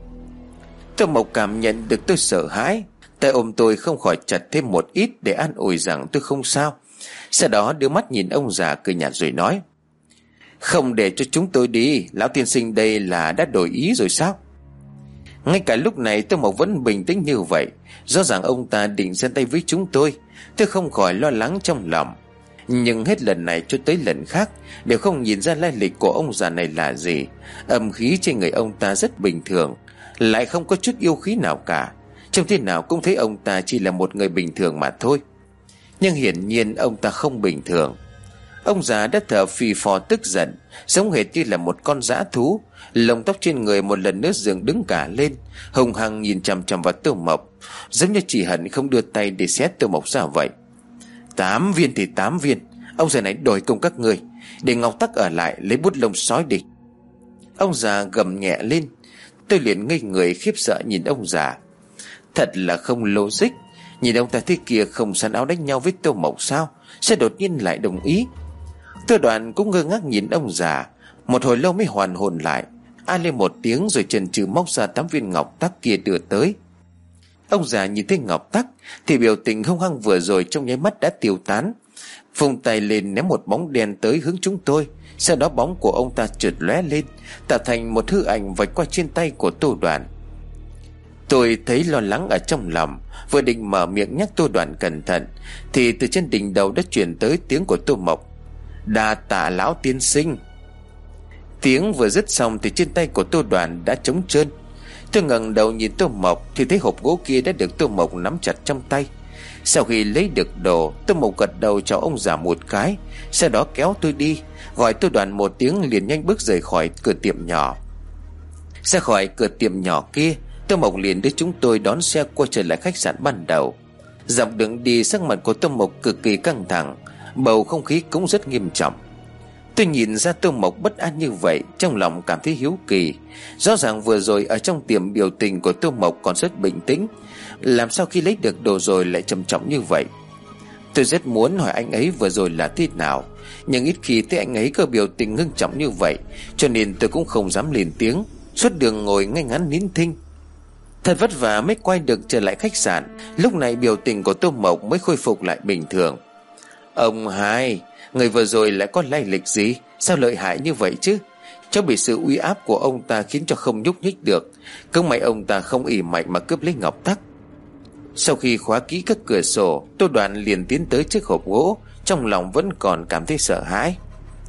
Tô Mộc cảm nhận được tôi sợ hãi, tay ôm tôi không khỏi chặt thêm một ít để an ủi rằng tôi không sao. Sau đó đưa mắt nhìn ông già cười nhạt rồi nói: Không để cho chúng tôi đi, lão tiên sinh đây là đã đổi ý rồi sao? Ngay cả lúc này Tô Mộc vẫn bình tĩnh như vậy, rõ ràng ông ta định ra tay với chúng tôi. Tôi không khỏi lo lắng trong lòng, nhưng hết lần này cho tới lần khác đều không nhìn ra lai lịch của ông già này là gì. Âm khí trên người ông ta rất bình thường, lại không có chút yêu khí nào cả. Trông thế nào cũng thấy ông ta chỉ là một người bình thường mà thôi. Nhưng hiển nhiên ông ta không bình thường. Ông già đã thở phì phò tức giận, giống hệt như là một con dã thú. Lông tóc trên người một lần nữa dựng đứng cả lên, hùng hăng nhìn chằm chằm vào Tô Mộc, giống như chỉ hận không đưa tay để xé Tô Mộc ra vậy. Tám viên thì tám viên, ông già này đổi công các người, để Ngọc Tắc ở lại lấy bút lông sói đi. Ông già gầm nhẹ lên. Tôi liền ngây người khiếp sợ nhìn ông già. Thật là không logic. Nhìn ông ta thế kia không sắn áo đánh nhau với Tô Mộc sao, sẽ đột nhiên lại đồng ý. Tô Đoạn cũng ngơ ngác nhìn ông già, một hồi lâu mới hoàn hồn lại, a lên một tiếng rồi chần chừ móc ra tám viên ngọc tắc kia đưa tới. Ông già nhìn thấy ngọc tắc thì biểu tình hung hăng vừa rồi trong nháy mắt đã tiêu tán, vung tay lên ném một bóng đen tới hướng chúng tôi. Sau đó bóng của ông ta trượt lóe lên, tạo thành một hư ảnh vạch qua trên tay của Tô Đoạn. Tôi thấy lo lắng ở trong lòng, vừa định mở miệng nhắc Tô Đoạn cẩn thận thì từ trên đỉnh đầu đã truyền tới tiếng của Tô Mộc. Đa tạ lão tiên sinh. Tiếng vừa dứt xong thì trên tay của Tô Đoạn đã trống trơn. Tôi ngẩng đầu nhìn Tô Mộc thì thấy hộp gỗ kia đã được Tô Mộc nắm chặt trong tay. Sau khi lấy được đồ, Tô Mộc gật đầu chào ông già một cái, sau đó kéo tôi đi, gọi Tô Đoạn một tiếng liền nhanh bước rời khỏi cửa tiệm nhỏ. Ra khỏi cửa tiệm nhỏ kia, Tô Mộc liền đưa chúng tôi đón xe quay trở lại khách sạn ban đầu. Dọc đường đi sắc mặt của Tô Mộc cực kỳ căng thẳng, bầu không khí cũng rất nghiêm trọng. Tôi nhìn ra Tô Mộc bất an như vậy, trong lòng cảm thấy hiếu kỳ. Rõ ràng vừa rồi ở trong tiệm biểu tình của Tô Mộc còn rất bình tĩnh, làm sao khi lấy được đồ rồi lại trầm trọng như vậy. Tôi rất muốn hỏi anh ấy vừa rồi là thế nào, nhưng ít khi thấy anh ấy có biểu tình ngưng trọng như vậy, cho nên tôi cũng không dám lên tiếng, suốt đường ngồi ngay ngắn nín thinh. Thật vất vả mới quay được trở lại khách sạn, lúc này biểu tình của Tô Mộc mới khôi phục lại bình thường. Ông hai, người vừa rồi lại có lai lịch gì, sao lợi hại như vậy chứ? Cháu bị sự uy áp của ông ta khiến cho không nhúc nhích được, không may ông ta không ỷ mạnh mà cướp lấy ngọc tắc. Sau khi khóa kỹ các cửa sổ, Tô Đoạn liền tiến tới chiếc hộp gỗ, trong lòng vẫn còn cảm thấy sợ hãi.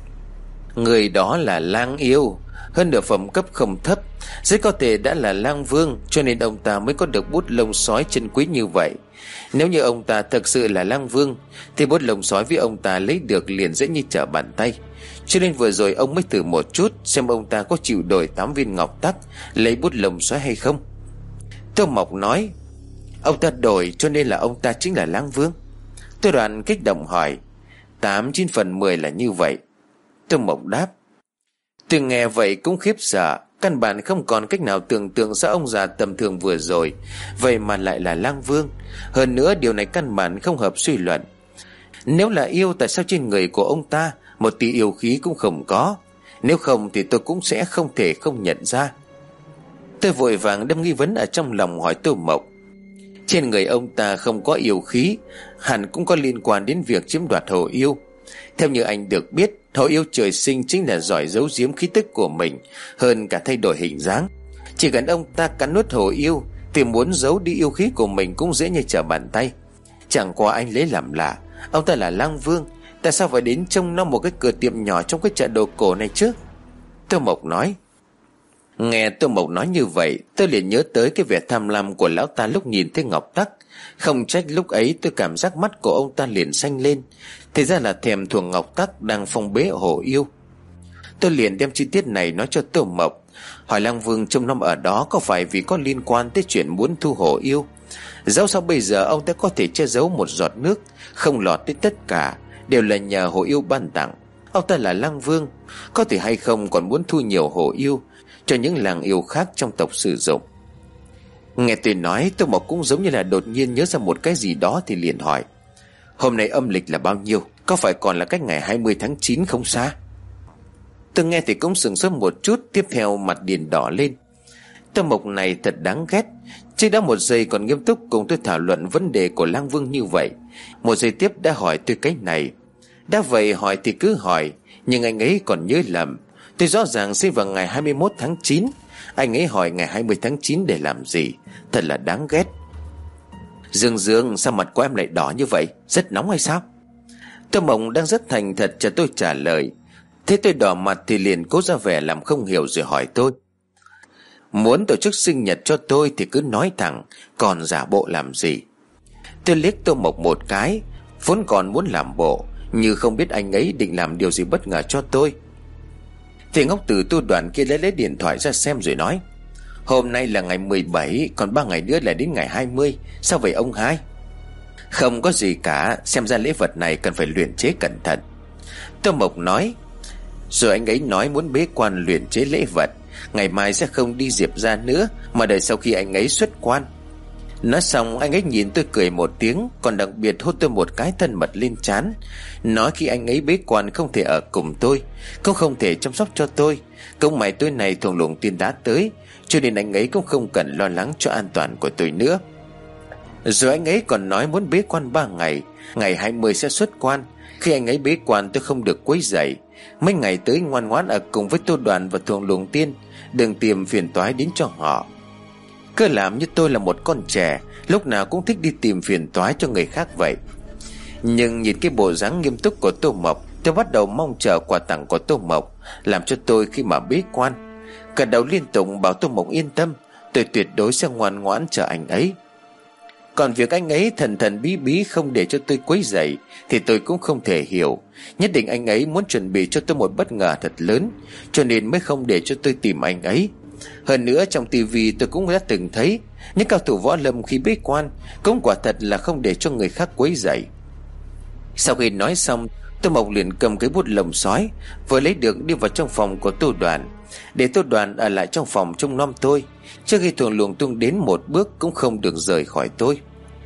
Người đó là lang yêu, hơn nửa phẩm cấp không thấp, rất có thể đã là lang vương, cho nên ông ta mới có được bút lông sói chân quý như vậy. Nếu như ông ta thực sự là lang vương thì bút lông sói với ông ta lấy được liền dễ như trở bàn tay, cho nên vừa rồi ông mới thử một chút xem ông ta có chịu đổi tám viên ngọc tắc lấy bút lông sói hay không. Tô Mộc nói, ông ta đổi cho nên là ông ta chính là lang vương. Tô Đoạn kích động hỏi, Tám chín phần mười là như vậy. Tô Mộc đáp. Tôi nghe vậy cũng khiếp sợ, căn bản không còn cách nào tưởng tượng ra ông già tầm thường vừa rồi vậy mà lại là lang vương. Hơn nữa điều này căn bản không hợp suy luận. Nếu là yêu, tại sao trên người của ông ta một tí yêu khí cũng không có? Nếu không thì tôi cũng sẽ không thể không nhận ra. Tôi vội vàng đâm nghi vấn ở trong lòng hỏi Tô Mộc, trên người ông ta không có yêu khí, hẳn cũng có liên quan đến việc chiếm đoạt hồ yêu. Theo như anh được biết, hồ yêu trời sinh chính là giỏi giấu giếm khí tức của mình hơn cả thay đổi hình dáng. Chỉ cần ông ta cắn nuốt hồ yêu thì muốn giấu đi yêu khí của mình cũng dễ như trở bàn tay. Chẳng qua anh lấy làm lạ, ông ta là lang vương, tại sao phải đến trông nom một cái cửa tiệm nhỏ trong cái chợ đồ cổ này chứ? Tô Mộc nói. Nghe Tô Mộc nói như vậy, tôi liền nhớ tới cái vẻ tham lam của lão ta lúc nhìn thấy ngọc tắc. Không trách lúc ấy tôi cảm giác mắt của ông ta liền xanh lên, thì ra là thèm thuồng ngọc tắc đang phong bế hồ yêu. Tôi liền đem chi tiết này nói cho Tô Mộc, hỏi lang vương trông nom ở đó có phải vì có liên quan tới chuyện muốn thu hồ yêu. Dẫu sao bây giờ ông ta có thể che giấu một giọt nước không lọt tới tất cả đều là nhờ hồ yêu ban tặng. Ông ta là lang vương, có thể hay không còn muốn thu nhiều hồ yêu cho những làng yêu khác trong tộc sử dụng. Nghe tôi nói, Tô Mộc cũng giống như là đột nhiên nhớ ra một cái gì đó thì liền hỏi, hôm nay âm lịch là bao nhiêu? Có phải còn là cách ngày hai mươi tháng chín không xa? Tôi nghe thì cũng sửng sốt một chút, tiếp theo mặt điền đỏ lên. Tô Mộc này thật đáng ghét, chứ đã một giây còn nghiêm túc cùng tôi thảo luận vấn đề của lang vương như vậy, một giây tiếp đã hỏi tôi cái này. Đã vậy hỏi thì cứ hỏi, nhưng anh ấy còn nhớ lầm. Tôi rõ ràng sinh vào ngày hai mươi mốt tháng chín, anh ấy hỏi ngày hai mươi tháng chín để làm gì? Thật là đáng ghét. Dương Dương, sao mặt của em lại đỏ như vậy? Rất nóng hay sao? Tô Mộc đang rất thành thật cho tôi trả lời. Thế tôi đỏ mặt thì liền cố ra vẻ làm không hiểu rồi hỏi tôi, muốn tổ chức sinh nhật cho tôi thì cứ nói thẳng, còn giả bộ làm gì? Tôi liếc Tô Mộc một cái, vốn còn muốn làm bộ, như không biết anh ấy định làm điều gì bất ngờ cho tôi. Thì ngốc tử tu đoàn kia lấy lấy điện thoại ra xem rồi nói: Hôm nay là ngày mười bảy, còn ba ngày nữa là đến ngày hai mươi. Sao vậy ông hai? Không có gì cả, xem ra lễ vật này cần phải luyện chế cẩn thận. Tô Mộc nói. Rồi anh ấy nói muốn bế quan luyện chế lễ vật, ngày mai sẽ không đi Diệp ra nữa, mà đợi sau khi anh ấy xuất quan. Nói xong anh ấy nhìn tôi cười một tiếng, còn đặc biệt hôn tôi một cái thân mật lên trán, nói khi anh ấy bế quan không thể ở cùng tôi, cũng không thể chăm sóc cho tôi. Công mày tôi này Thuồng Luồng Tiên đã tới, cho nên anh ấy cũng không cần lo lắng cho an toàn của tôi nữa. Rồi anh ấy còn nói muốn bế quan ba ngày, ngày hai mươi sẽ xuất quan. Khi anh ấy bế quan tôi không được quấy rầy, mấy ngày tới ngoan ngoãn ở cùng với Tô Đoàn và Thuồng Luồng Tiên, đừng tìm phiền toái đến cho họ. Cứ làm như tôi là một con trẻ, lúc nào cũng thích đi tìm phiền toái cho người khác vậy. Nhưng nhìn cái bộ dáng nghiêm túc của Tô Mộc, tôi bắt đầu mong chờ quà tặng của Tô Mộc, làm cho tôi khi mà bế quan. Cả đầu liên tục bảo Tô Mộc yên tâm, tôi tuyệt đối sẽ ngoan ngoãn chờ anh ấy. Còn việc anh ấy thần thần bí bí không để cho tôi quấy rầy thì tôi cũng không thể hiểu. Nhất định anh ấy muốn chuẩn bị cho tôi một bất ngờ thật lớn, cho nên mới không để cho tôi tìm anh ấy. Hơn nữa trong tivi tôi cũng đã từng thấy những cao thủ võ lâm khi bế quan cũng quả thật là không để cho người khác quấy rầy. Sau khi nói xong, Tô Mộc liền cầm cái bút lồng sói vừa lấy được đi vào trong phòng của Tô Đoàn, để Tô Đoàn ở lại trong phòng trông nom tôi. Trước khi Thuồng Luồng Tung đến một bước cũng không được rời khỏi tôi.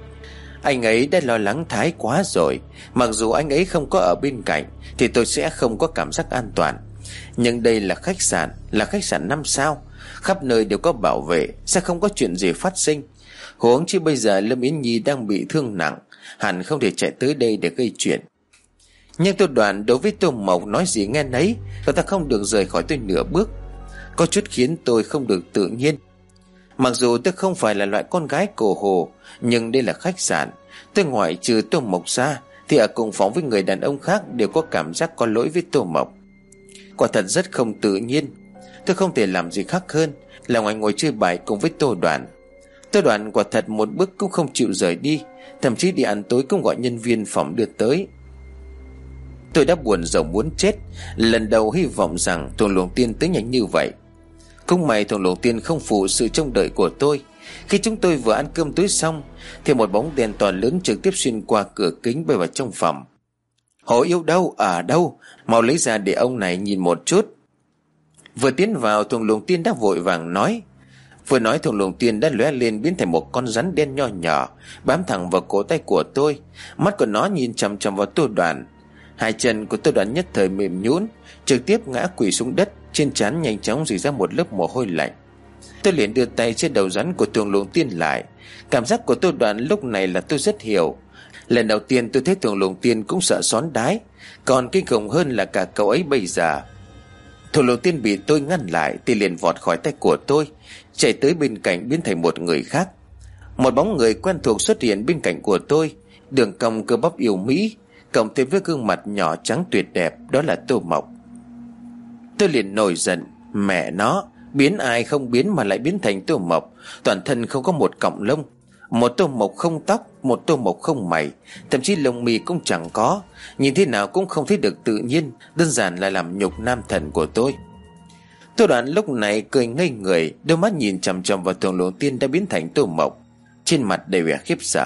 Anh ấy đã lo lắng thái quá rồi. Mặc dù anh ấy không có ở bên cạnh thì tôi sẽ không có cảm giác an toàn. Nhưng đây là khách sạn, là khách sạn năm sao, khắp nơi đều có bảo vệ, sẽ không có chuyện gì phát sinh. Huống chi bây giờ Lâm Yến Nhi đang bị thương nặng, hẳn không thể chạy tới đây để gây chuyện. Nhưng Tô Đoàn đối với Tô Mộc nói gì nghe nấy, cậu ta không được rời khỏi tôi nửa bước. Có chút khiến tôi không được tự nhiên. Mặc dù tôi không phải là loại con gái cổ hồ, nhưng đây là khách sạn. Tôi ngoại trừ Tô Mộc ra thì ở cùng phòng với người đàn ông khác đều có cảm giác có lỗi với Tô Mộc. Quả thật rất không tự nhiên. Tôi không thể làm gì khác hơn là ngoài ngồi chơi bài cùng với Tô Đoàn. Tô Đoàn quả thật một bước cũng không chịu rời đi, thậm chí đi ăn tối cũng gọi nhân viên phòng đưa tới. Tôi đã buồn rầu muốn chết. Lần đầu hy vọng rằng Thuồng Luồng Tiên tới nhanh như vậy. Cũng may Thuồng Luồng Tiên không phụ sự trông đợi của tôi. Khi chúng tôi vừa ăn cơm tối xong thì một bóng đèn to lớn trực tiếp xuyên qua cửa kính bay vào trong phòng. Hồ yêu đâu? Ở đâu? Mau lấy ra để ông này nhìn một chút. Vừa tiến vào, Thuồng Luồng Tiên đã vội vàng nói. Vừa nói Thuồng Luồng Tiên đã lóe lên biến thành một con rắn đen nho nhỏ, bám thẳng vào cổ tay của tôi. Mắt của nó nhìn chằm chằm vào Tô Đoàn. Hai chân của Tô Đoàn nhất thời mềm nhũn, trực tiếp ngã quỳ xuống đất, trên trán nhanh chóng rỉ ra một lớp mồ hôi lạnh. Tôi liền đưa tay trên đầu rắn của Thuồng Luồng Tiên lại. Cảm giác của Tô Đoàn lúc này là tôi rất hiểu. Lần đầu tiên tôi thấy Thuồng Luồng Tiên cũng sợ xón đái, còn kinh khủng hơn là cả cậu ấy bây giờ. Thuồng Luồng Tiên bị tôi ngăn lại thì liền vọt khỏi tay của tôi, chạy tới bên cạnh biến thành một người khác. Một bóng người quen thuộc xuất hiện bên cạnh của tôi, đường cong cơ bắp yêu mỹ, cộng thêm với gương mặt nhỏ trắng tuyệt đẹp, đó là Tô Mộc. Tôi liền nổi giận, mẹ nó, biến ai không biến mà lại biến thành Tô Mộc, toàn thân không có một cọng lông, một Tô Mộc không tóc, một Tô Mộc không mày, thậm chí lông mi cũng chẳng có, nhìn thế nào cũng không thấy được tự nhiên, đơn giản là làm nhục nam thần của tôi. Tô Đoàn lúc này cười ngây người, đôi mắt nhìn chằm chằm vào Thuồng Luồng Tiên đã biến thành Tô Mộc, trên mặt đầy vẻ khiếp sợ.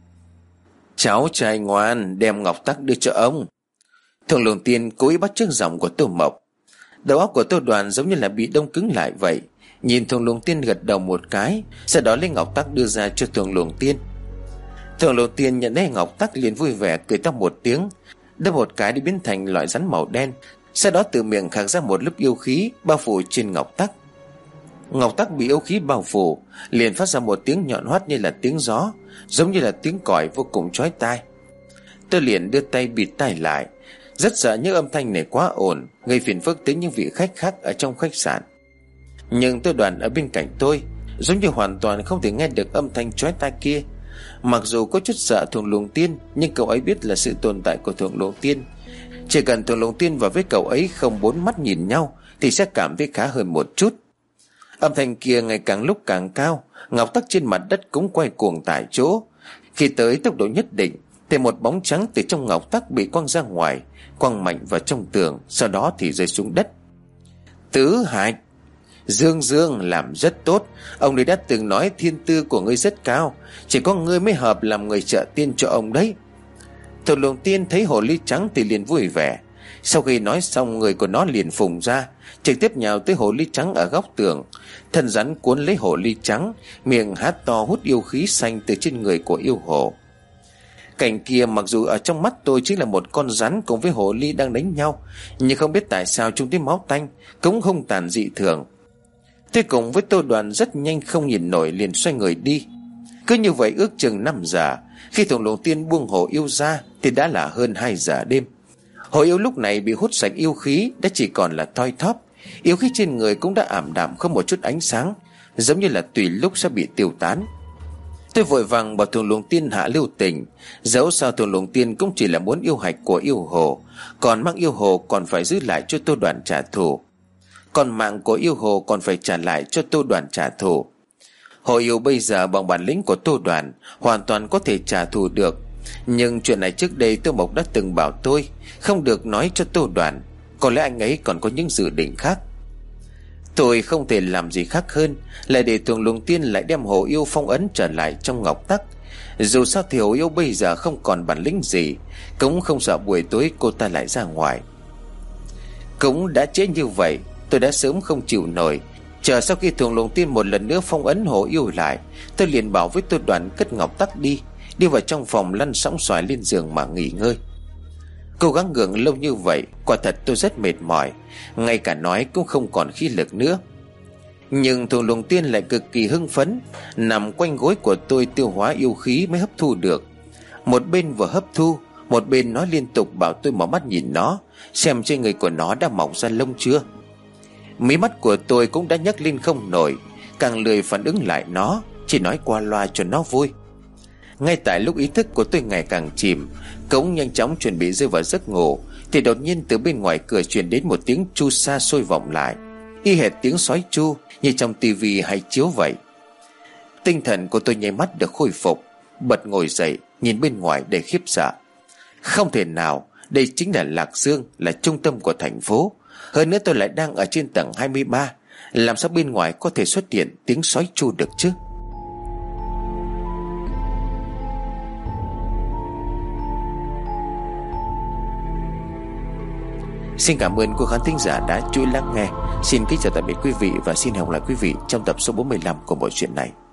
Cháu trai ngoan, đem ngọc tắc đưa cho ông. Thuồng Luồng Tiên cố ý bắt chước giọng của Tô Mộc. Đầu óc của Tô Đoàn giống như là bị đông cứng lại vậy. Nhìn Thuồng Luồng Tiên gật đầu một cái, sau đó lấy ngọc tắc đưa ra cho Thuồng Luồng Tiên. Thuồng Luồng Tiên nhận lấy ngọc tắc liền vui vẻ cười to một tiếng, đâm một cái đi biến thành loại rắn màu đen. Sau đó từ miệng khạc ra một lớp yêu khí bao phủ trên ngọc tắc. Ngọc tắc bị yêu khí bao phủ liền phát ra một tiếng nhọn hoắt như là tiếng gió, giống như là tiếng còi vô cùng chói tai. Tôi liền đưa tay bịt tai lại, rất sợ những âm thanh này quá ồn, gây phiền phức tới những vị khách khác ở trong khách sạn. Nhưng Tô Đoàn ở bên cạnh tôi giống như hoàn toàn không thể nghe được âm thanh chói tai kia. Mặc dù có chút sợ Thuồng Luồng Tiên, nhưng cậu ấy biết là sự tồn tại của Thuồng Luồng Tiên. Chỉ cần Thuồng Luồng Tiên và với cậu ấy không bốn mắt nhìn nhau thì sẽ cảm thấy khá hơn một chút. Âm thanh kia ngày càng lúc càng cao, ngọc tắc trên mặt đất cũng quay cuồng tại chỗ. Khi tới tốc độ nhất định, Thì một bóng trắng từ trong ngọc tắc bị quăng ra ngoài, quăng mạnh vào trong tường, sau đó thì rơi xuống đất. Tứ Hạch, Dương Dương làm rất tốt. Ông ấy đã từng nói thiên tư của ngươi rất cao, chỉ có ngươi mới hợp làm người trợ tiên cho ông đấy. Thổ Luồng Tiên thấy hồ ly trắng thì liền vui vẻ. Sau khi nói xong, người của nó liền phùng ra, trực tiếp nhào tới hồ ly trắng ở góc tường. Thân rắn cuốn lấy hồ ly trắng, miệng há to hút yêu khí xanh từ trên người của yêu hồ. Cảnh kia mặc dù ở trong mắt tôi chính là một con rắn cùng với hồ ly đang đánh nhau, nhưng không biết tại sao chúng thấy máu tanh cũng hung tàn dị thường. Tôi cùng với Tô Đoàn rất nhanh không nhìn nổi, liền xoay người đi. Cứ như vậy ước chừng năm giờ, khi Thổ Luồng Tiên buông hồ yêu ra thì đã là hơn hai giờ đêm. Hồ yêu lúc này bị hút sạch yêu khí, đã chỉ còn là thoi thóp. Yêu khí trên người cũng đã ảm đạm không một chút ánh sáng, giống như là tùy lúc sẽ bị tiêu tán. Tôi vội vàng bảo Thổ Luồng Tiên hạ lưu tình. Dẫu sao Thổ Luồng Tiên cũng chỉ là muốn yêu hạch của yêu hồ, còn mang yêu hồ còn phải giữ lại cho Tô Đoàn trả thù. Còn mạng của yêu hồ còn phải trả lại cho Tô Đoàn trả thù. Hồ yêu bây giờ bằng bản lĩnh của Tô Đoàn hoàn toàn có thể trả thù được. Nhưng chuyện này trước đây Tô Mộc đã từng bảo tôi không được nói cho Tô Đoàn. Có lẽ anh ấy còn có những dự định khác. Tôi không thể làm gì khác hơn là để Thổ Luồng Tiên lại đem hồ yêu phong ấn trở lại trong ngọc tắc. Dù sao thì hồ yêu bây giờ không còn bản lĩnh gì, cũng không sợ buổi tối cô ta lại ra ngoài. Cũng đã trễ như vậy, tôi đã sớm không chịu nổi. Chờ sau khi Thổ Luồng Tiên một lần nữa phong ấn hồ yêu lại, tôi liền bảo với Tô Đoàn cất ngọc tắc đi, đi vào trong phòng lăn sóng xoài lên giường mà nghỉ ngơi. Cố gắng gượng lâu như vậy, quả thật tôi rất mệt mỏi, ngay cả nói cũng không còn khí lực nữa. Nhưng Thổ Luồng Tiên lại cực kỳ hưng phấn, nằm quanh gối của tôi tiêu hóa yêu khí mới hấp thu được. Một bên vừa hấp thu, một bên nói liên tục bảo tôi mở mắt nhìn nó, xem trên người của nó đã mọc ra lông chưa. Mí mắt của tôi cũng đã nhấc lên không nổi, càng lười phản ứng lại nó, chỉ nói qua loa cho nó vui. Ngay tại lúc ý thức của tôi ngày càng chìm, cũng nhanh chóng chuẩn bị rơi vào giấc ngủ, thì đột nhiên từ bên ngoài cửa truyền đến một tiếng chu xa xôi vọng lại, y hệt tiếng sói chu như trong tivi hay chiếu vậy. Tinh thần của tôi nháy mắt được khôi phục, bật ngồi dậy nhìn bên ngoài để khiếp sợ. Không thể nào, đây chính là Lạc Dương, là trung tâm của thành phố. Hơn nữa tôi lại đang ở trên tầng hai mươi ba, làm sao bên ngoài có thể xuất hiện tiếng sói chu được chứ? Xin cảm ơn quý khán thính giả đã chú ý lắng nghe. Xin kính chào tạm biệt quý vị và xin hẹn gặp lại quý vị trong tập số bốn mươi lăm của bộ truyện này.